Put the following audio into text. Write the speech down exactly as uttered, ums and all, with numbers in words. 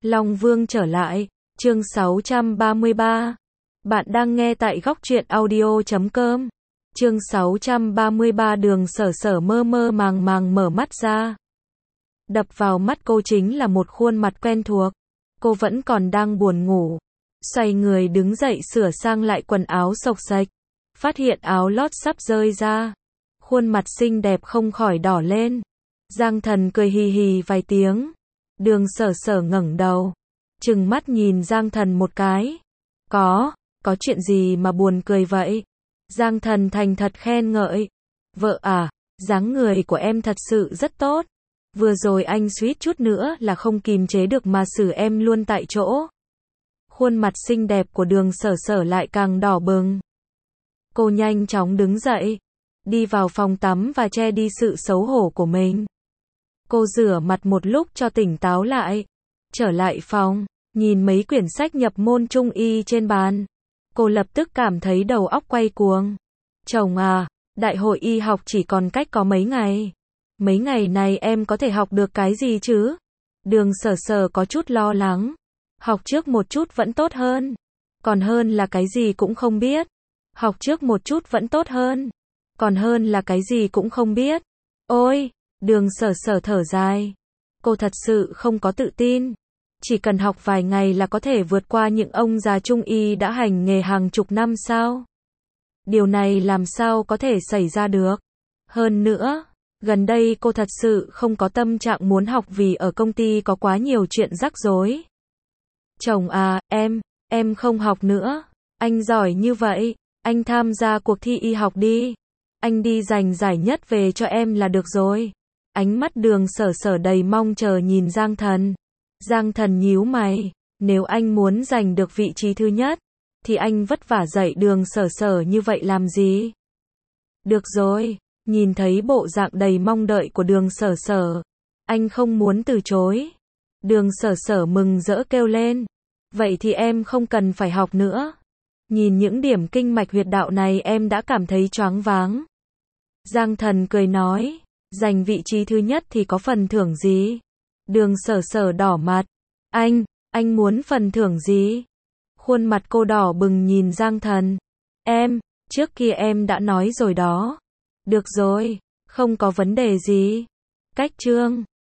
Long Vương trở lại, chương sáu trăm ba mươi ba. Bạn đang nghe tại góc truyện audio chấm com. Chương sáu trăm ba mươi ba. Đường Sở Sở mơ mơ màng màng mở mắt ra. Đập vào mắt cô chính là một khuôn mặt quen thuộc. Cô vẫn còn đang buồn ngủ. Xoay người đứng dậy sửa sang lại quần áo xộc xệch. Phát hiện áo lót sắp rơi ra. Khuôn mặt xinh đẹp không khỏi đỏ lên. Giang Thần cười hì hì vài tiếng. Đường Sở Sở ngẩng đầu, trừng mắt nhìn Giang Thần một cái. Có, có chuyện gì mà buồn cười vậy? Giang Thần thành thật khen ngợi. Vợ à, dáng người của em thật sự rất tốt. Vừa rồi anh suýt chút nữa là không kìm chế được mà xử em luôn tại chỗ. Khuôn mặt xinh đẹp của Đường Sở Sở lại càng đỏ bừng. Cô nhanh chóng đứng dậy, đi vào phòng tắm và che đi sự xấu hổ của mình. Cô rửa mặt một lúc cho tỉnh táo lại. Trở lại phòng, nhìn mấy quyển sách nhập môn trung y trên bàn. Cô lập tức cảm thấy đầu óc quay cuồng. Chồng à, đại hội y học chỉ còn cách có mấy ngày. Mấy ngày này em có thể học được cái gì chứ? Đường Sở Sở có chút lo lắng. Học trước một chút vẫn tốt hơn. Còn hơn là cái gì cũng không biết. Học trước một chút vẫn tốt hơn. Còn hơn là cái gì cũng không biết. Ôi! Đường Sở Sở thở dài. Cô thật sự không có tự tin. Chỉ cần học vài ngày là có thể vượt qua những ông già trung y đã hành nghề hàng chục năm sao? Điều này làm sao có thể xảy ra được? Hơn nữa, gần đây cô thật sự không có tâm trạng muốn học vì ở công ty có quá nhiều chuyện rắc rối. Chồng à, em, em không học nữa. Anh giỏi như vậy, anh tham gia cuộc thi y học đi. Anh đi giành giải nhất về cho em là được rồi. Ánh mắt Đường Sở Sở đầy mong chờ nhìn Giang Thần. Giang Thần nhíu mày, nếu anh muốn giành được vị trí thứ nhất, thì anh vất vả dạy Đường Sở Sở như vậy làm gì? Được rồi, nhìn thấy bộ dạng đầy mong đợi của Đường Sở Sở, anh không muốn từ chối. Đường Sở Sở mừng rỡ kêu lên, vậy thì em không cần phải học nữa. Nhìn những điểm kinh mạch huyệt đạo này em đã cảm thấy choáng váng. Giang Thần cười nói, giành vị trí thứ nhất thì có phần thưởng gì? Đường Sở Sở đỏ mặt. Anh, anh muốn phần thưởng gì? Khuôn mặt cô đỏ bừng nhìn Giang Thần. Em, trước kia em đã nói rồi đó. Được rồi, không có vấn đề gì. Cách chương